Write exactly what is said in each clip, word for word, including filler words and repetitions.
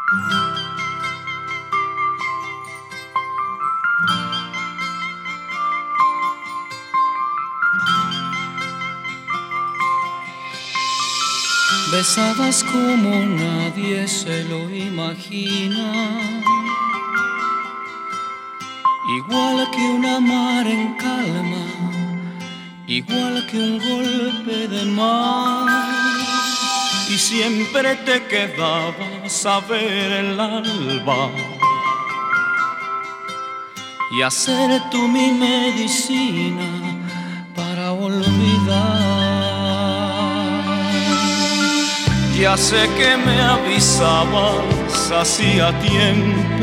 Besabas como nadie se lo imagina, igual que una mar en calma, igual que un golpe de mar. Y siempre te quedabas a ver el alba y hacer tú mi medicina para olvidar. Ya sé que me avisabas hacía tiempo,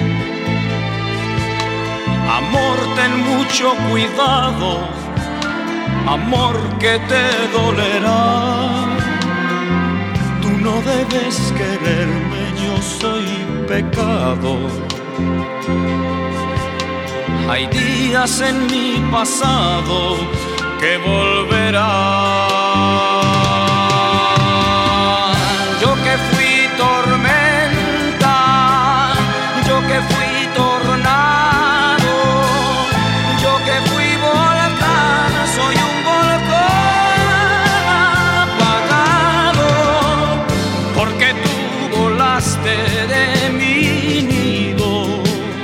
amor, ten mucho cuidado, amor, que te dolerá. Tú no debes quererme, yo soy pecado. Hay días en mi pasado que volverán. Yo que fui tormenta, yo que fui tornado, yo que fui volcán, soy un volcán apagado, porque tú volaste de mi nido,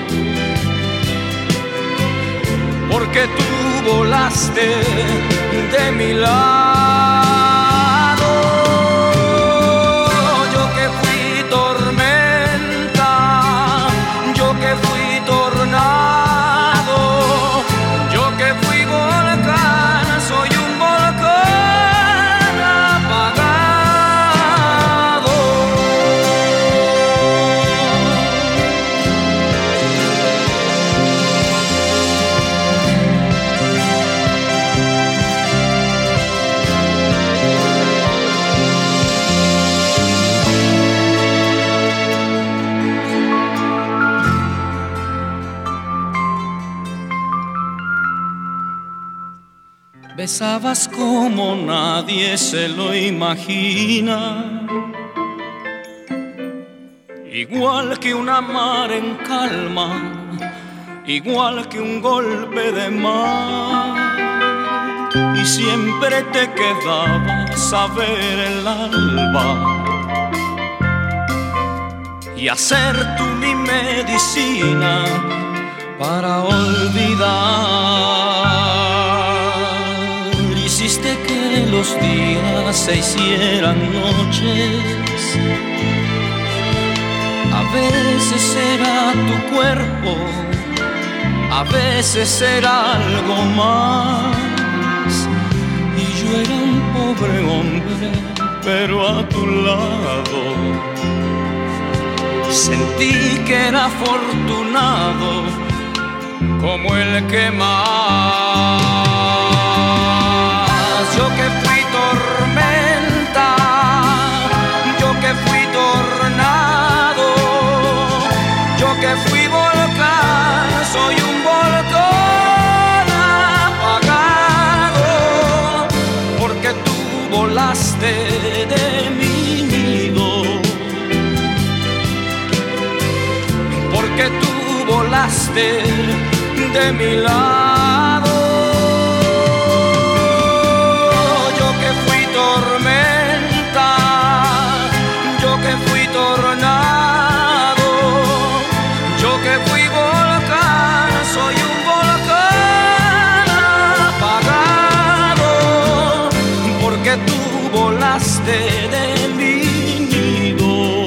porque tú volaste de mi lado. Besabas como nadie se lo imagina, igual que una mar en calma, igual que un golpe de mar. Y siempre te quedabas a ver el alba y hacer tú mi medicina para olvidar. Hiciste que los días se hicieran noches, a veces era tu cuerpo, a veces era algo más. Y yo era un pobre hombre, pero a tu lado sentí que era afortunado como el que más. Yo que fui tormenta, yo que fui tornado, yo que fui volcán, soy un volcán apagado, porque tú volaste de mi nido, porque tú volaste de mi lado. De mi nido,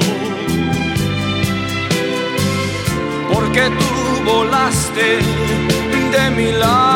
porque tú volaste de mi lado.